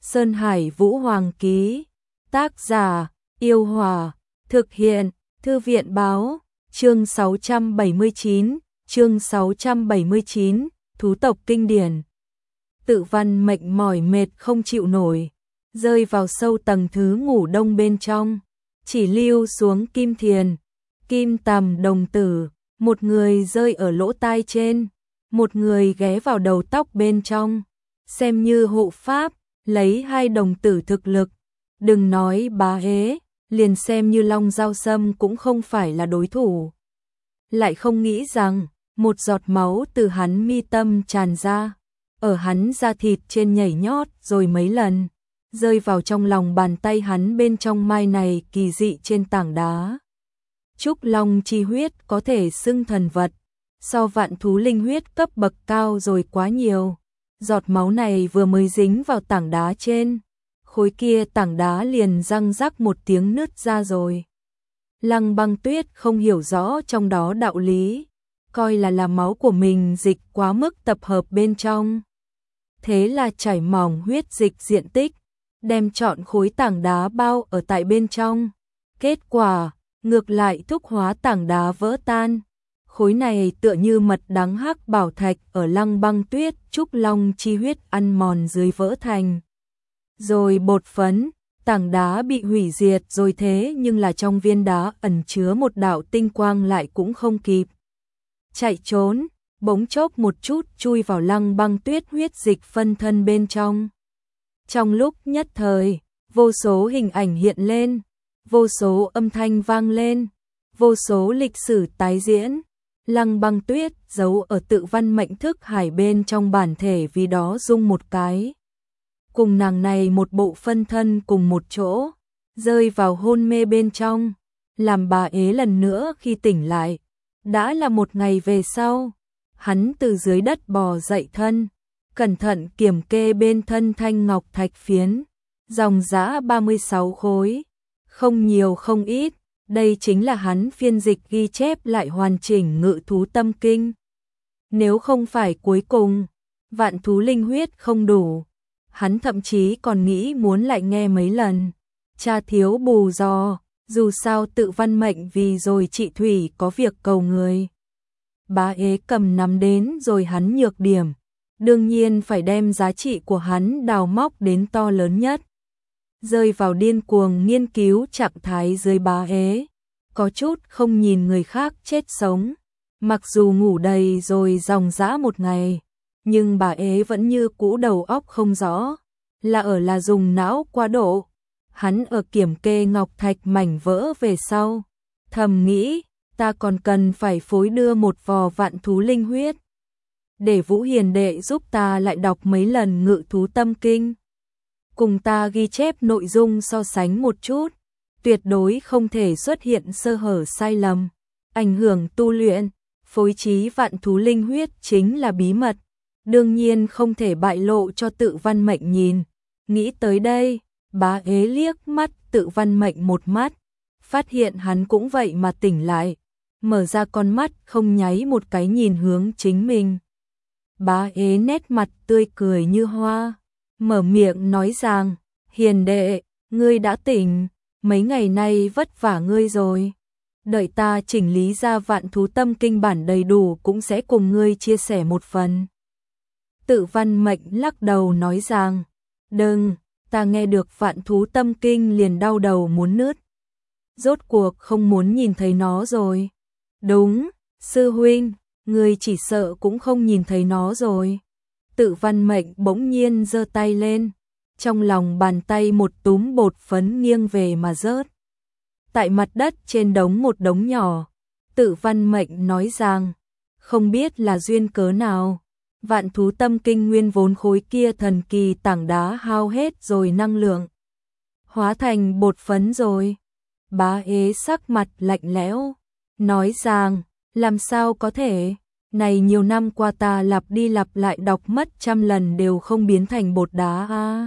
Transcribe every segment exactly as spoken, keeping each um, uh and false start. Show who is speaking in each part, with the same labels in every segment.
Speaker 1: Sơn Hải Vũ Hoàng ký. Tác giả, Yêu Hòa. Thực hiện, Thư viện báo. Chương sáu trăm bảy mươi chín, chương sáu trăm bảy mươi chín, thú tộc kinh điển. Tự Văn Mệnh mỏi mệt không chịu nổi, rơi vào sâu tầng thứ ngủ đông bên trong, chỉ lưu xuống kim thiền, kim tằm đồng tử, một người rơi ở lỗ tai trên, một người ghé vào đầu tóc bên trong, xem như hộ pháp, lấy hai đồng tử thực lực, đừng nói bá hế, liền xem như Long Dao Sâm cũng không phải là đối thủ. Lại không nghĩ rằng, một giọt máu từ hắn mi tâm tràn ra, ở hắn da thịt trên nhảy nhót rồi mấy lần, rơi vào trong lòng bàn tay hắn bên trong mai này kỳ dị trên tảng đá. Trúc Long chi huyết có thể xưng thần vật, so vạn thú linh huyết cấp bậc cao rồi quá nhiều. Giọt máu này vừa mới dính vào tảng đá trên, khối kia tảng đá liền răng rắc một tiếng nứt ra rồi. Lăng Băng Tuyết không hiểu rõ trong đó đạo lý, coi là là máu của mình dịch quá mức tập hợp bên trong. Thế là chảy mỏng huyết dịch diện tích, đem trọn khối tảng đá bao ở tại bên trong. Kết quả, ngược lại thúc hóa tảng đá vỡ tan. Khối này tựa như mật đắng hắc bảo thạch ở Lăng Băng Tuyết Trúc Long chi huyết ăn mòn dưới vỡ thành. Rồi bột phấn, tảng đá bị hủy diệt rồi thế nhưng là trong viên đá ẩn chứa một đạo tinh quang lại cũng không kịp chạy trốn, bỗng chốc một chút chui vào Lăng Băng Tuyết huyết dịch phân thân bên trong. Trong lúc nhất thời, vô số hình ảnh hiện lên, vô số âm thanh vang lên, vô số lịch sử tái diễn. Lăng Băng Tuyết giấu ở Tự Văn Mệnh thức hải bên trong bản thể vì đó rung một cái. Cùng nàng này một bộ phân thân cùng một chỗ, rơi vào hôn mê bên trong, làm bà ế lần nữa khi tỉnh lại. Đã là một ngày về sau, hắn từ dưới đất bò dậy thân, cẩn thận kiểm kê bên thân thanh ngọc thạch phiến, dòng giá ba mươi sáu khối, không nhiều không ít. Đây chính là hắn phiên dịch ghi chép lại hoàn chỉnh Ngự Thú Tâm Kinh. Nếu không phải cuối cùng, vạn thú linh huyết không đủ, hắn thậm chí còn nghĩ muốn lại nghe mấy lần. Cha thiếu bù giò, dù sao Tự Văn Mệnh vì rồi chị Thủy có việc cầu người. Bá ế cầm nắm đến rồi hắn nhược điểm, đương nhiên phải đem giá trị của hắn đào móc đến to lớn nhất. Rơi vào điên cuồng nghiên cứu trạng thái dưới bá ế, có chút không nhìn người khác chết sống. Mặc dù ngủ đầy rồi dòng dã một ngày, nhưng bà ế vẫn như cũ đầu óc không rõ, là ở là dùng não quá độ. Hắn ở kiểm kê ngọc thạch mảnh vỡ về sau, thầm nghĩ, ta còn cần phải phối đưa một vò vạn thú linh huyết, để Vũ Hiền đệ giúp ta lại đọc mấy lần Ngự Thú Tâm Kinh. Cùng ta ghi chép nội dung so sánh một chút, tuyệt đối không thể xuất hiện sơ hở sai lầm, ảnh hưởng tu luyện. Phối trí vạn thú linh huyết chính là bí mật, đương nhiên không thể bại lộ cho Tự Văn Mệnh nhìn. Nghĩ tới đây, bá ế liếc mắt Tự Văn Mệnh một mắt, phát hiện hắn cũng vậy mà tỉnh lại, mở ra con mắt không nháy một cái nhìn hướng chính mình. Bá ế nét mặt tươi cười như hoa, mở miệng nói rằng, Hiền đệ, ngươi đã tỉnh, mấy ngày nay vất vả ngươi rồi. Đợi ta chỉnh lý ra vạn thú tâm kinh bản đầy đủ cũng sẽ cùng ngươi chia sẻ một phần. Tự Văn Mệnh lắc đầu nói rằng, đừng, ta nghe được vạn thú tâm kinh liền đau đầu muốn nứt. Rốt cuộc không muốn nhìn thấy nó rồi. Đúng, sư huynh, ngươi chỉ sợ cũng không nhìn thấy nó rồi. Tự Văn Mệnh bỗng nhiên giơ tay lên, trong lòng bàn tay một túm bột phấn nghiêng về mà rớt. Tại mặt đất trên đống một đống nhỏ, Tự Văn Mệnh nói rằng, không biết là duyên cớ nào, vạn thú tâm kinh nguyên vốn khối kia thần kỳ tảng đá hao hết rồi năng lượng, hóa thành bột phấn rồi. Bá ế sắc mặt lạnh lẽo, nói rằng, làm sao có thể, này nhiều năm qua ta lặp đi lặp lại đọc mất trăm lần đều không biến thành bột đá à.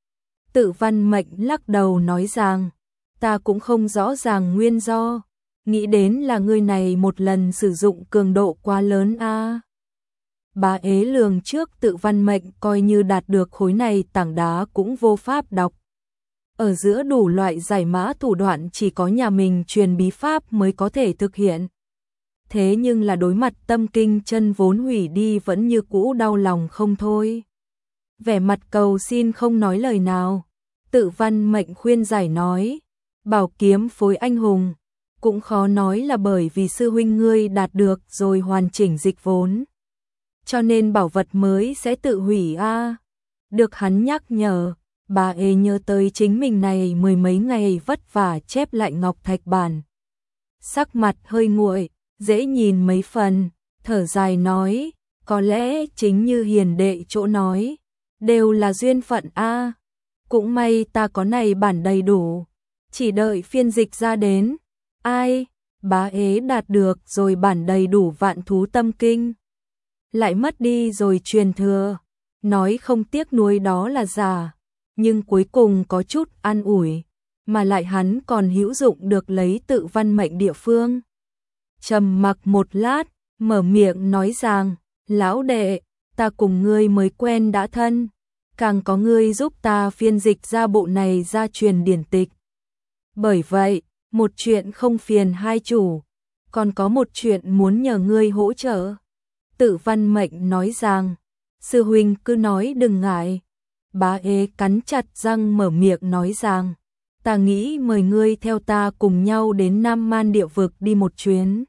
Speaker 1: Tự Văn Mệnh lắc đầu nói rằng, ta cũng không rõ ràng nguyên do, nghĩ đến là người này một lần sử dụng cường độ quá lớn a. Bá ế lường trước Tự Văn Mệnh coi như đạt được khối này tảng đá cũng vô pháp đọc. Ở giữa đủ loại giải mã thủ đoạn chỉ có nhà mình truyền bí pháp mới có thể thực hiện. Thế nhưng là đối mặt tâm kinh chân vốn hủy đi vẫn như cũ đau lòng không thôi. Vẻ mặt cầu xin không nói lời nào. Tự Văn Mệnh khuyên giải nói, bảo kiếm phối anh hùng, cũng khó nói là bởi vì sư huynh ngươi đạt được rồi hoàn chỉnh dịch vốn. Cho nên bảo vật mới sẽ tự hủy a. À. Được hắn nhắc nhở, bà ê nhớ tới chính mình này mười mấy ngày vất vả chép lại ngọc thạch bản. Sắc mặt hơi nguội, dễ nhìn mấy phần, thở dài nói, có lẽ chính như hiền đệ chỗ nói, đều là duyên phận a. À. Cũng may ta có này bản đầy đủ, chỉ đợi phiên dịch ra đến. Ai, bá ế đạt được rồi bản đầy đủ vạn thú tâm kinh. Lại mất đi rồi truyền thừa, nói không tiếc nuối đó là giả, nhưng cuối cùng có chút an ủi, mà lại hắn còn hữu dụng được lấy Tự Văn Mệnh địa phương. Trầm mặc một lát, mở miệng nói rằng, lão đệ, ta cùng ngươi mới quen đã thân, càng có ngươi giúp ta phiên dịch ra bộ này ra truyền điển tịch. Bởi vậy, một chuyện không phiền hai chủ, còn có một chuyện muốn nhờ ngươi hỗ trợ. Tự Văn Mệnh nói rằng, sư huynh cứ nói đừng ngại. Bá ế cắn chặt răng mở miệng nói rằng, ta nghĩ mời ngươi theo ta cùng nhau đến Nam Man địa vực đi một chuyến.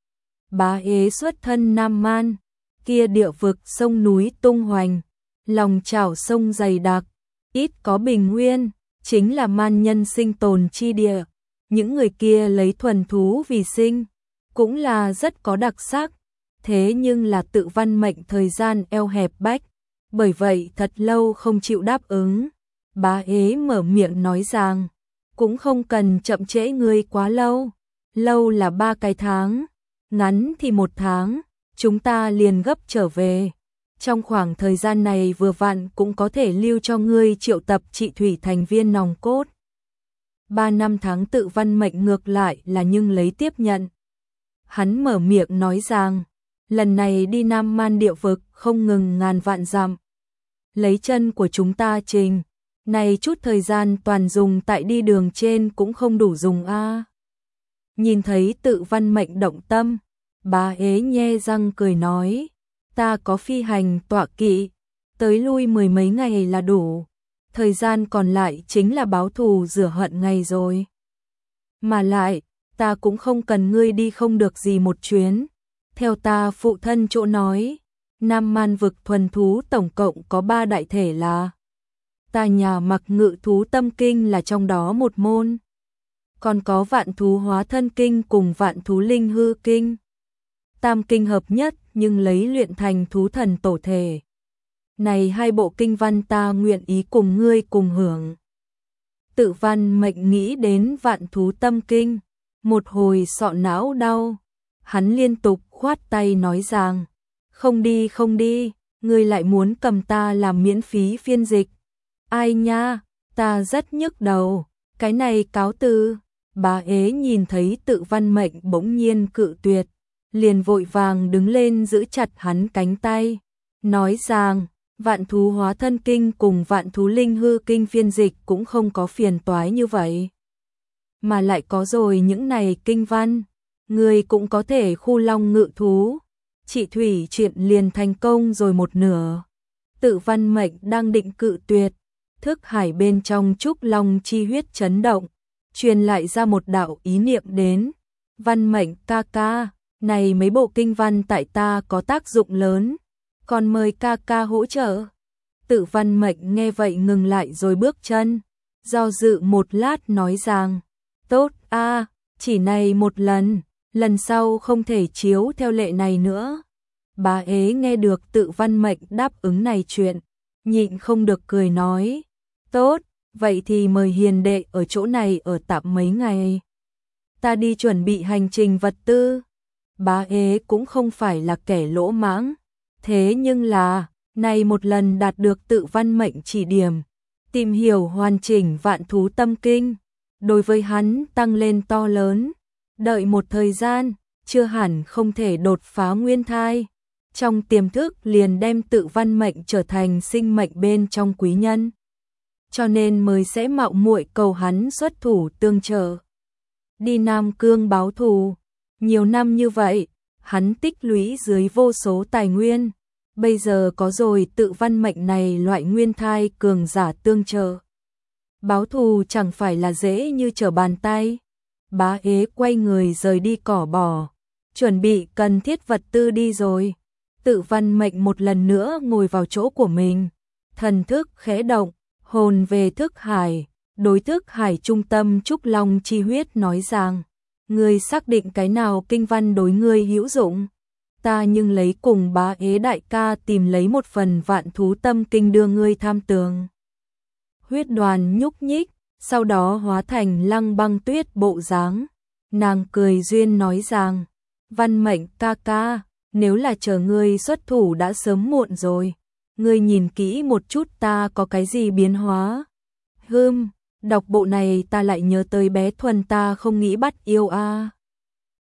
Speaker 1: Bá ế xuất thân Nam Man, kia địa vực sông núi tung hoành, lòng chảo sông dày đặc, ít có bình nguyên, chính là man nhân sinh tồn chi địa. Những người kia lấy thuần thú vì sinh, cũng là rất có đặc sắc. Thế nhưng là Tự Văn Mệnh thời gian eo hẹp bách, bởi vậy thật lâu không chịu đáp ứng. Bá ế mở miệng nói rằng, cũng không cần chậm trễ ngươi quá lâu, lâu là ba cái tháng, ngắn thì một tháng, chúng ta liền gấp trở về. Trong khoảng thời gian này vừa vặn cũng có thể lưu cho ngươi triệu tập trị thủy thành viên nòng cốt. Ba năm tháng Tự Văn Mệnh ngược lại là nhưng lấy tiếp nhận. Hắn mở miệng nói rằng, lần này đi Nam Man địa vực không ngừng ngàn vạn dặm. Lấy chân của chúng ta trình, này chút thời gian toàn dùng tại đi đường trên cũng không đủ dùng a. À. Nhìn thấy Tự Văn Mệnh động tâm, bá ế nhe răng cười nói, ta có phi hành tọa kỵ, tới lui mười mấy ngày là đủ. Thời gian còn lại chính là báo thù rửa hận ngày rồi. Mà lại, ta cũng không cần ngươi đi không được gì một chuyến. Theo ta phụ thân chỗ nói, Nam Man vực thuần thú tổng cộng có ba đại thể là. Ta nhà mặc ngự thú tâm kinh là trong đó một môn. Còn có vạn thú hóa thân kinh cùng vạn thú linh hư kinh. Tam kinh hợp nhất nhưng lấy luyện thành thú thần tổ thể. Này hai bộ kinh văn ta nguyện ý cùng ngươi cùng hưởng. Tự Văn Mệnh nghĩ đến vạn thú tâm kinh, một hồi sọ não đau. Hắn liên tục khoát tay nói rằng, không đi không đi, ngươi lại muốn cầm ta làm miễn phí phiên dịch. Ai nha, ta rất nhức đầu, cái này cáo từ. Bá ế nhìn thấy Tự Văn Mệnh bỗng nhiên cự tuyệt, liền vội vàng đứng lên giữ chặt hắn cánh tay, nói rằng, vạn thú hóa thân kinh cùng vạn thú linh hư kinh phiên dịch cũng không có phiền toái như vậy. Mà lại có rồi những này kinh văn, người cũng có thể khu long ngự thú. Chị Thủy chuyện liền thành công rồi một nửa. Tự Văn Mệnh đang định cự tuyệt, thức hải bên trong trúc long chi huyết chấn động, truyền lại ra một đạo ý niệm đến. Văn Mệnh ca ca, này mấy bộ kinh văn tại ta có tác dụng lớn, còn mời ca ca hỗ trợ. Tự Văn Mệnh nghe vậy ngừng lại rồi bước chân, do dự một lát nói rằng, tốt a, chỉ này một lần, lần sau không thể chiếu theo lệ này nữa. Bá ế nghe được Tự Văn Mệnh đáp ứng này chuyện, nhịn không được cười nói, tốt, vậy thì mời hiền đệ ở chỗ này ở tạm mấy ngày. Ta đi chuẩn bị hành trình vật tư. Bá ế cũng không phải là kẻ lỗ mãng, thế nhưng là, này một lần đạt được Tự Văn Mệnh chỉ điểm, tìm hiểu hoàn chỉnh vạn thú tâm kinh, đối với hắn tăng lên to lớn, đợi một thời gian, chưa hẳn không thể đột phá nguyên thai. trong tiềm thức liền đem tự văn mệnh trở thành sinh mệnh bên trong quý nhân. Cho nên mới sẽ mạo muội cầu hắn xuất thủ tương trợ. Đi Nam Cương báo thù, nhiều năm như vậy, hắn tích lũy dưới vô số tài nguyên, bây giờ có rồi tự văn mệnh này loại nguyên thai cường giả tương trợ. Báo thù chẳng phải là dễ như trở bàn tay. Bá ế quay người rời đi cỏ bò, chuẩn bị cần thiết vật tư đi rồi. Tự văn mệnh một lần nữa ngồi vào chỗ của mình, thần thức khẽ động, hồn về thức hải, đối thức hải trung tâm Trúc Long chi huyết nói rằng, ngươi xác định cái nào kinh văn đối ngươi hữu dụng, ta nhưng lấy cùng bá ế đại ca tìm lấy một phần vạn thú tâm kinh đưa ngươi tham tường. Huyết đoàn nhúc nhích, sau đó hóa thành Lăng Băng Tuyết bộ dáng, nàng cười duyên nói rằng, văn mệnh ca ca, nếu là chờ ngươi xuất thủ đã sớm muộn rồi, ngươi nhìn kỹ một chút ta có cái gì biến hóa. Hừm, đọc bộ này ta lại nhớ tới bé Thuần ta không nghĩ bắt yêu a. À.